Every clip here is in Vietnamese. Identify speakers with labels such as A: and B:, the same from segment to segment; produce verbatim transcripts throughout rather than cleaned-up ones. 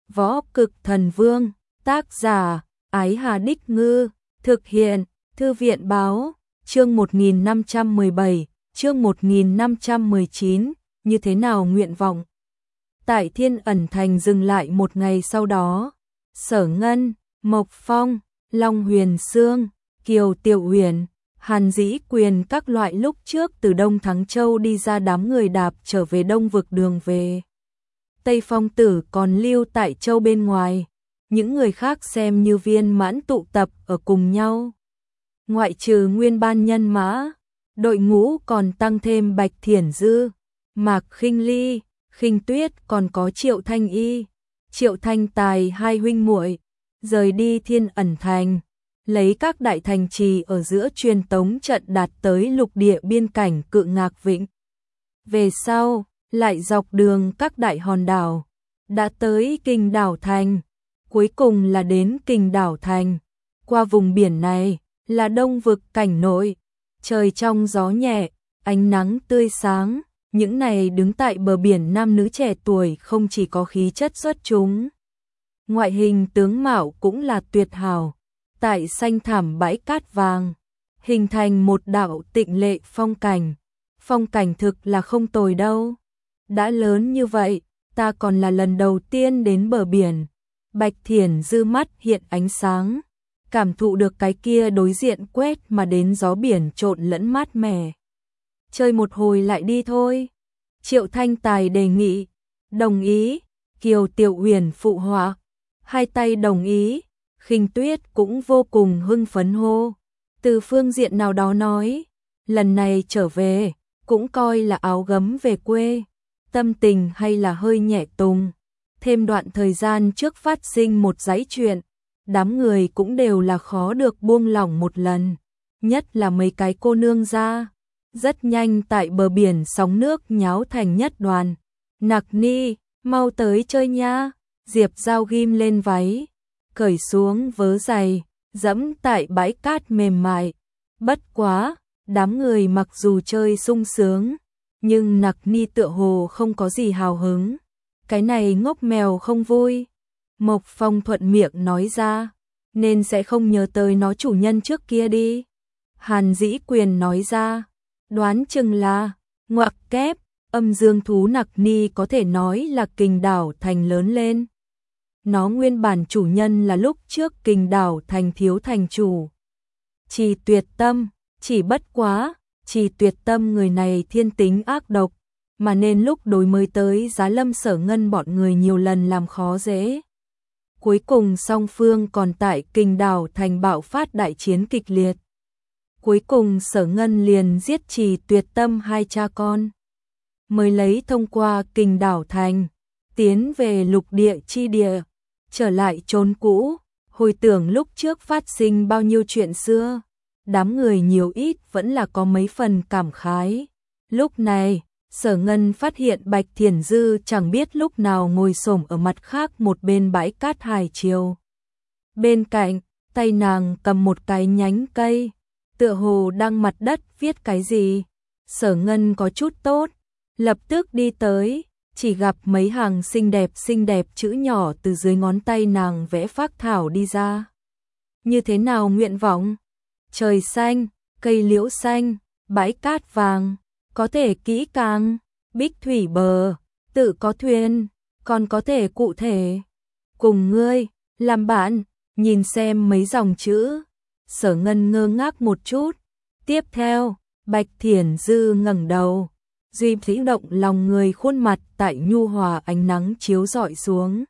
A: Võ Cực Thần Vương, tác giả, Ái Hà Đích Ngư, thực hiện, Thư viện Báo, chương một nghìn năm trăm mười bảy, chương một nghìn năm trăm mười chín, như thế nào nguyện vọng. Tại Thiên Ẩn Thành dừng lại một ngày sau đó, Sở Ngân, Mộc Phong, Long Huyền Sương, Kiều Tiểu Huyền, Hàn Dĩ Quyền các loại lúc trước từ Đông Thắng Châu đi ra đám người đạp trở về Đông Vực đường về. Tây Phong Tử còn lưu tại châu bên ngoài, những người khác xem như viên mãn tụ tập ở cùng nhau. Ngoại trừ nguyên ban nhân mã, đội ngũ còn tăng thêm Bạch Thiển Dư, Mạc Khinh Ly, Khinh Tuyết, còn có Triệu Thanh Y, Triệu Thanh Tài hai huynh muội rời đi Thiên Ẩn Thành, lấy các đại thành trì ở giữa truyền tống trận đạt tới lục địa biên cảnh Cự Ngạc Vịnh. Về sau, lại dọc đường các đại hòn đảo, đã tới Kình Đảo Thành, cuối cùng là đến Kình Đảo Thành. Qua vùng biển này là Đông Vực cảnh nội, trời trong gió nhẹ, ánh nắng tươi sáng, những này đứng tại bờ biển nam nữ trẻ tuổi không chỉ có khí chất xuất chúng, ngoại hình tướng mạo cũng là tuyệt hảo, tại xanh thảm bãi cát vàng, hình thành một đạo tịnh lệ phong cảnh. Phong cảnh thực là không tồi đâu. Đã lớn như vậy, ta còn là lần đầu tiên đến bờ biển. Bạch Thiển Dư mắt hiện ánh sáng, cảm thụ được cái kia đối diện quét mà đến gió biển trộn lẫn mát mẻ. Chơi một hồi lại đi thôi. Triệu Thanh Tài đề nghị. Đồng ý. Kiều Tiểu Huyền phụ họa. Hai tay đồng ý. Khinh Tuyết cũng vô cùng hưng phấn hô. Từ phương diện nào đó nói, lần này trở về, cũng coi là áo gấm về quê. Tâm tình hay là hơi nhẹ tùng. Thêm đoạn thời gian trước phát sinh một dãy chuyện, đám người cũng đều là khó được buông lỏng một lần, nhất là mấy cái cô nương ra. Rất nhanh tại bờ biển sóng nước nháo thành nhất đoàn. Nặc Ni, mau tới chơi nha. Diệp Giao ghim lên váy, cởi xuống vớ giày, dẫm tại bãi cát mềm mại. Bất quá, đám người mặc dù chơi sung sướng, nhưng Nặc Ni tựa hồ không có gì hào hứng. Cái này ngốc mèo không vui. Mộc Phong thuận miệng nói ra, nên sẽ không nhớ tới nó chủ nhân trước kia đi. Hàn Dĩ Quyền nói ra, đoán chừng là, ngoặc kép, âm dương thú Nặc Ni có thể nói là Kình Đảo Thành lớn lên. Nó nguyên bản chủ nhân là lúc trước Kình Đảo Thành thiếu thành chủ. Trì Tuyệt Tâm, chỉ bất quá, Trì Tuyệt Tâm người này thiên tính ác độc, mà nên lúc đối mới tới Giá Lâm Sở Ngân bọn người nhiều lần làm khó dễ. Cuối cùng song phương còn tại Kình Đảo Thành bạo phát đại chiến kịch liệt. Cuối cùng Sở Ngân liền giết Trì Tuyệt Tâm hai cha con, mới lấy thông qua Kình Đảo Thành, tiến về lục địa chi địa, trở lại chốn cũ, hồi tưởng lúc trước phát sinh bao nhiêu chuyện xưa. Đám người nhiều ít vẫn là có mấy phần cảm khái. Lúc này, Sở Ngân phát hiện Bạch Thiển Dư chẳng biết lúc nào ngồi xổm ở mặt khác một bên bãi cát hải chiều. Bên cạnh, tay nàng cầm một cái nhánh cây, tựa hồ đang mặt đất viết cái gì. Sở Ngân có chút tốt, lập tức đi tới, chỉ gặp mấy hàng xinh đẹp xinh đẹp chữ nhỏ từ dưới ngón tay nàng vẽ phác thảo đi ra. Như thế nào nguyện vọng? Trời xanh, cây liễu xanh, bãi cát vàng, có thể kỹ càng, bích thủy bờ, tự có thuyền, còn có thể cụ thể. Cùng ngươi, làm bạn, nhìn xem mấy dòng chữ. Sở Ngân ngơ ngác một chút. Tiếp theo, Bạch Thiển Dư ngẩng đầu, duy thí động lòng người khuôn mặt tại nhu hòa ánh nắng chiếu rọi xuống.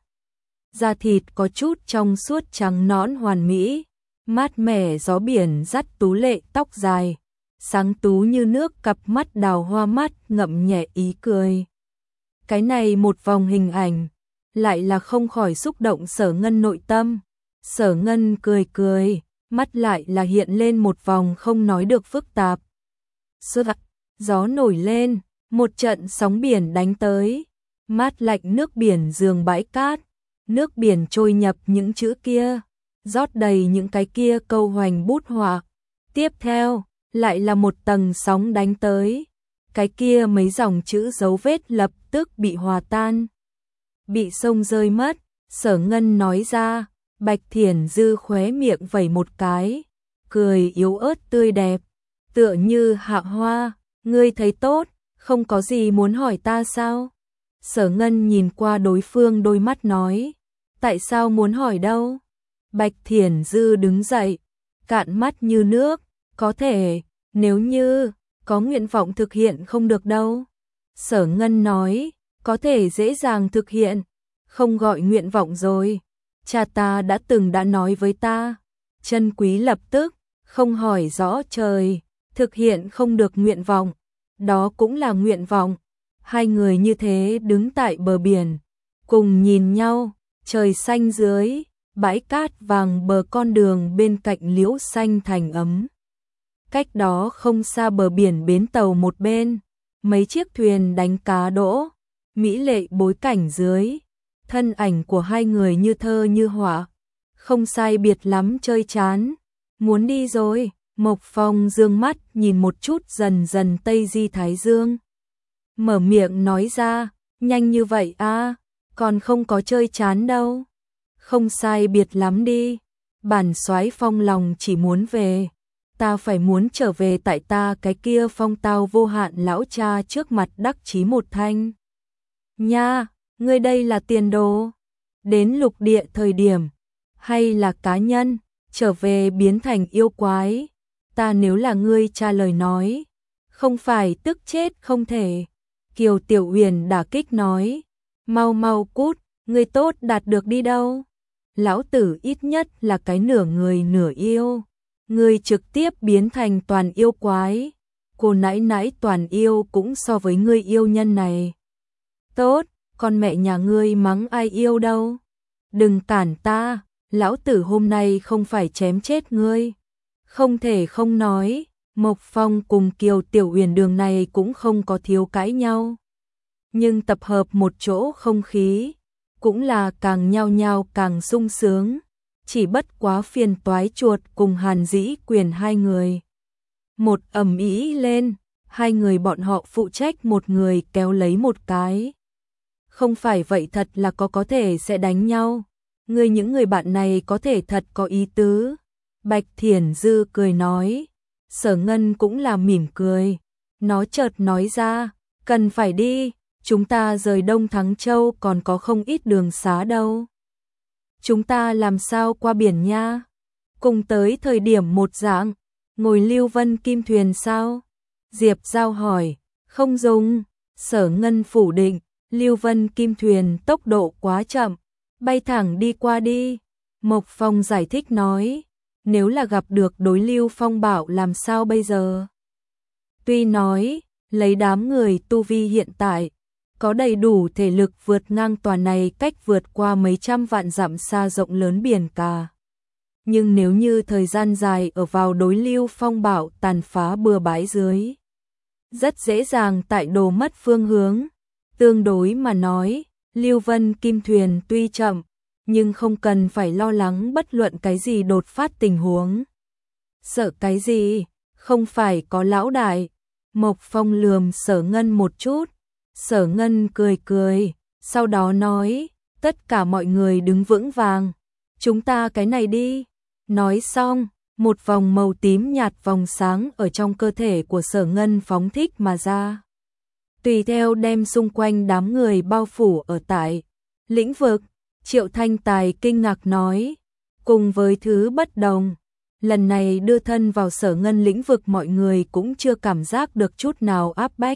A: Da thịt có chút trong suốt trắng nõn hoàn mỹ, mát mẻ gió biển dắt tú lệ tóc dài, sáng tú như nước cặp mắt đào hoa mắt ngậm nhẹ ý cười. Cái này một vòng hình ảnh, lại là không khỏi xúc động Sở Ngân nội tâm. Sở Ngân cười cười, mắt lại là hiện lên một vòng không nói được phức tạp. Sơ gió nổi lên, một trận sóng biển đánh tới, mát lạnh nước biển giường bãi cát, nước biển trôi nhập những chữ kia, rót đầy những cái kia câu hoành bút họa. Tiếp theo, lại là một tầng sóng đánh tới, cái kia mấy dòng chữ dấu vết lập tức bị hòa tan, bị sông rơi mất. Sở Ngân nói ra. Bạch Thiển Dư khóe miệng vẩy một cái, cười yếu ớt tươi đẹp, tựa như hạ hoa. Ngươi thấy tốt, không có gì muốn hỏi ta sao? Sở Ngân nhìn qua đối phương đôi mắt nói, tại sao muốn hỏi đâu? Bạch Thiển Dư đứng dậy, cạn mắt như nước, có thể, nếu như có nguyện vọng thực hiện không được đâu. Sở Ngân nói, có thể dễ dàng thực hiện, không gọi nguyện vọng rồi. Cha ta đã từng đã nói với ta. Chân Quý lập tức, không hỏi rõ trời, thực hiện không được nguyện vọng, đó cũng là nguyện vọng. Hai người như thế đứng tại bờ biển, cùng nhìn nhau, trời xanh dưới, bãi cát vàng bờ con đường bên cạnh liễu xanh thành ấm. Cách đó không xa bờ biển bến tàu một bên, mấy chiếc thuyền đánh cá đỗ, mỹ lệ bối cảnh dưới, thân ảnh của hai người như thơ như họa, không sai biệt lắm chơi chán, muốn đi rồi. Mộc Phong dương mắt nhìn một chút dần dần tây di thái dương, mở miệng nói ra, nhanh như vậy à, còn không có chơi chán đâu. Không sai biệt lắm đi, bản soái Phong lòng chỉ muốn về, ta phải muốn trở về tại ta cái kia phong tao vô hạn lão cha trước mặt đắc chí một thanh. Nha, ngươi đây là tiền đồ, đến lục địa thời điểm, hay là cá nhân, trở về biến thành yêu quái, ta nếu là ngươi cha lời nói, không phải tức chết không thể. Kiều Tiểu Huyền đả kích nói, mau mau cút, ngươi tốt đạt được đi đâu. Lão tử ít nhất là cái nửa người nửa yêu, ngươi trực tiếp biến thành toàn yêu quái, cô nãy nãy toàn yêu cũng so với ngươi yêu nhân này. Tốt, con mẹ nhà ngươi mắng ai yêu đâu. Đừng cản ta, lão tử hôm nay không phải chém chết ngươi. Không thể không nói, Mộc Phong cùng Kiều Tiểu Huyền đường này cũng không có thiếu cãi nhau. Nhưng tập hợp một chỗ không khí, cũng là càng nhao nhao càng sung sướng, chỉ bất quá phiền toái chuột cùng Hàn Dĩ Quyền hai người. Một ầm ĩ lên, hai người bọn họ phụ trách một người kéo lấy một cái. Không phải vậy thật là có có thể sẽ đánh nhau, người những người bạn này có thể thật có ý tứ. Bạch Thiển Dư cười nói, Sở Ngân cũng là mỉm cười, nó chợt nói ra, cần phải đi, chúng ta rời Đông Thắng Châu còn có không ít đường xá đâu. Chúng ta làm sao qua biển nha? Cùng tới thời điểm một dạng, ngồi Lưu Vân Kim thuyền sao? Diệp Giao hỏi, không dùng. Sở Ngân phủ định, Lưu Vân Kim thuyền tốc độ quá chậm, bay thẳng đi qua đi. Mộc Phong giải thích nói, nếu là gặp được đối Lưu Phong Bảo làm sao bây giờ? Tuy nói, lấy đám người tu vi hiện tại, có đầy đủ thể lực vượt ngang toàn này cách vượt qua mấy trăm vạn dặm xa rộng lớn biển cả. Nhưng nếu như thời gian dài ở vào đối Lưu Phong Bảo tàn phá bừa bãi dưới, rất dễ dàng tại đồ mất phương hướng. Tương đối mà nói, Lưu Vân Kim thuyền tuy chậm, nhưng không cần phải lo lắng bất luận cái gì đột phát tình huống. Sợ cái gì, không phải có lão đại. Mộc Phong lườm Sở Ngân một chút, Sở Ngân cười cười, sau đó nói, tất cả mọi người đứng vững vàng, chúng ta cái này đi. Nói xong, một vòng màu tím nhạt vòng sáng ở trong cơ thể của Sở Ngân phóng thích mà ra. Tùy theo đem xung quanh đám người bao phủ ở tại lĩnh vực. Triệu Thanh Tài kinh ngạc nói, cùng với thứ bất đồng, lần này đưa thân vào Sở Ngân lĩnh vực mọi người cũng chưa cảm giác được chút nào áp bách.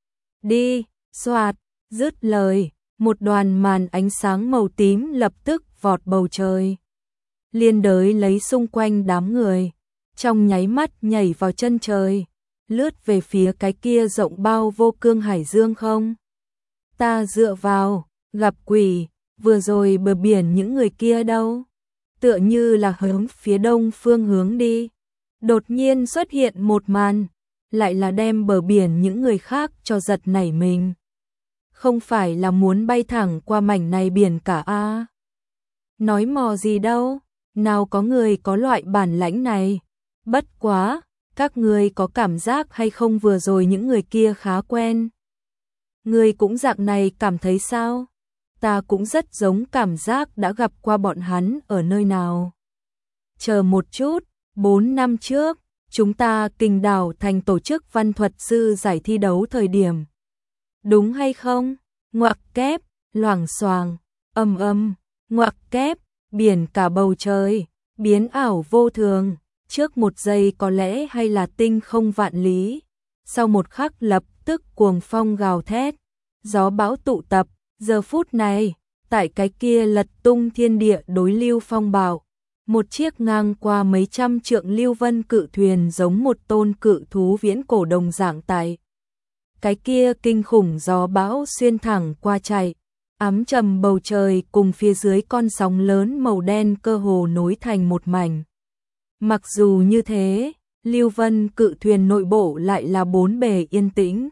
A: Đi, xoạt, dứt lời, một đoàn màn ánh sáng màu tím lập tức vọt bầu trời. Liên đới lấy xung quanh đám người, trong nháy mắt nhảy vào chân trời, lướt về phía cái kia rộng bao vô cương hải dương không. Ta dựa vào, gặp quỷ. Vừa rồi bờ biển những người kia đâu? Tựa như là hướng phía đông phương hướng đi. Đột nhiên xuất hiện một màn, lại là đem bờ biển những người khác cho giật nảy mình. Không phải là muốn bay thẳng qua mảnh này biển cả a? À? Nói mò gì đâu, nào có người có loại bản lãnh này. Bất quá, các người có cảm giác hay không vừa rồi những người kia khá quen? Người cũng dạng này cảm thấy sao? ta cũng rất giống cảm giác đã gặp qua bọn hắn ở nơi nào. Chờ một chút, bốn năm trước, chúng ta Kình Đảo Thành tổ chức văn thuật sư giải thi đấu thời điểm. Đúng hay không? Ngoặc kép, loảng xoàng, âm âm, ngoặc kép, biển cả bầu trời, biến ảo vô thường, trước một giây có lẽ hay là tinh không vạn lý, sau một khắc lập tức cuồng phong gào thét, gió bão tụ tập, giờ phút này, tại cái kia lật tung thiên địa đối lưu phong bạo, một chiếc ngang qua mấy trăm trượng lưu vân cự thuyền giống một tôn cự thú viễn cổ đồng dạng tại. Cái kia kinh khủng gió bão xuyên thẳng qua chạy, ám trầm bầu trời cùng phía dưới con sóng lớn màu đen cơ hồ nối thành một mảnh. Mặc dù như thế, lưu vân cự thuyền nội bộ lại là bốn bề yên tĩnh.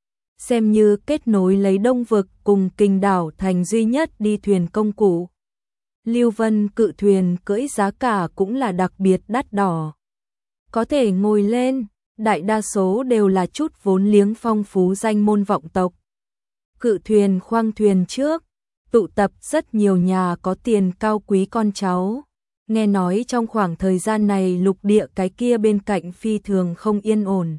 A: Xem như kết nối lấy Đông Vực cùng Kình Đảo Thành duy nhất đi thuyền công cụ. Lưu vân cự thuyền cưỡi giá cả cũng là đặc biệt đắt đỏ. Có thể ngồi lên, đại đa số đều là chút vốn liếng phong phú danh môn vọng tộc. Cự thuyền khoang thuyền trước, tụ tập rất nhiều nhà có tiền cao quý con cháu. Nghe nói trong khoảng thời gian này lục địa cái kia bên cạnh phi thường không yên ổn.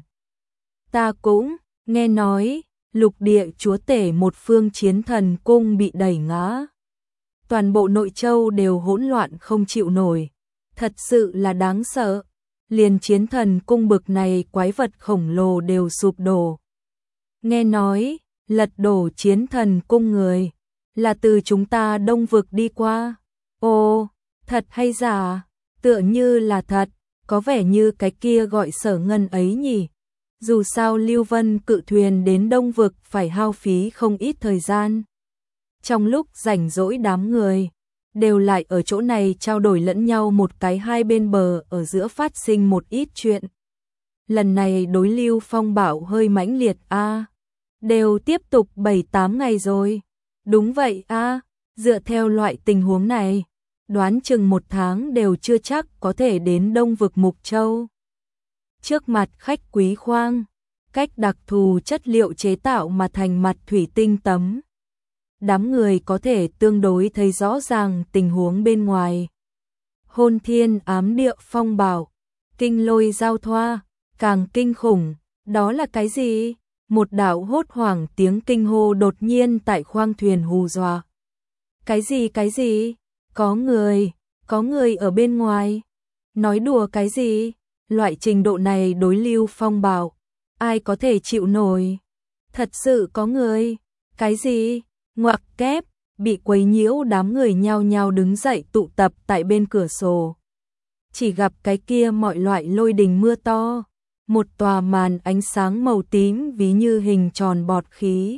A: Ta cũng nghe nói, lục địa chúa tể một phương Chiến Thần Cung bị đẩy ngã. Toàn bộ nội châu đều hỗn loạn không chịu nổi. Thật sự là đáng sợ. Liền Chiến Thần Cung bực này quái vật khổng lồ đều sụp đổ. Nghe nói, lật đổ Chiến Thần Cung người, là từ chúng ta Đông Vực đi qua. Ồ, thật hay giả? Tựa như là thật, có vẻ như cái kia gọi Sở Ngân ấy nhỉ. Dù sao Lưu Vân cự thuyền đến Đông Vực phải hao phí không ít thời gian. Trong lúc rảnh rỗi đám người, đều lại ở chỗ này trao đổi lẫn nhau một cái hai bên bờ ở giữa phát sinh một ít chuyện. Lần này đối lưu phong bạo hơi mãnh liệt a, đều tiếp tục bảy tám ngày rồi. Đúng vậy a, dựa theo loại tình huống này, đoán chừng một tháng đều chưa chắc có thể đến Đông Vực Mục Châu. Trước mặt khách quý khoang, cách đặc thù chất liệu chế tạo mà thành mặt thủy tinh tấm. Đám người có thể tương đối thấy rõ ràng tình huống bên ngoài. Hôn thiên ám địa phong bạo, kinh lôi giao thoa, càng kinh khủng, đó là cái gì? Một đạo hốt hoảng tiếng kinh hô đột nhiên tại khoang thuyền hù dọa. Cái gì cái gì? Có người, có người ở bên ngoài. Nói đùa cái gì? Loại trình độ này đối lưu phong bạo, ai có thể chịu nổi? Thật sự có người. Cái gì? Ngoặc kép, bị quấy nhiễu đám người nhao nhao đứng dậy tụ tập tại bên cửa sổ. Chỉ gặp cái kia mọi loại lôi đình mưa to, một tòa màn ánh sáng màu tím ví như hình tròn bọt khí.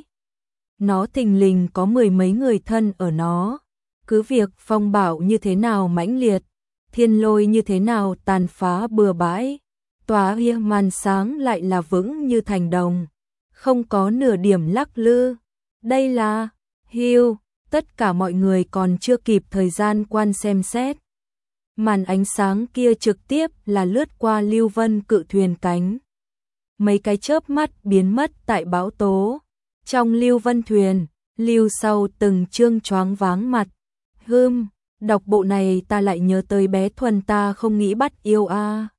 A: Nó thình lình có mười mấy người thân ở nó, cứ việc phong bạo như thế nào mãnh liệt, thiên lôi như thế nào tàn phá bừa bãi, tòa hia màn sáng lại là vững như thành đồng, không có nửa điểm lắc lư. Đây là Hưu, tất cả mọi người còn chưa kịp thời gian quan xem xét. Màn ánh sáng kia trực tiếp là lướt qua lưu vân cự thuyền cánh. Mấy cái chớp mắt biến mất tại bão tố. Trong lưu vân thuyền, lưu sau từng chương choáng váng mặt. Hưm, đọc bộ này ta lại nhớ tới bé Thuần ta không nghĩ bắt yêu a.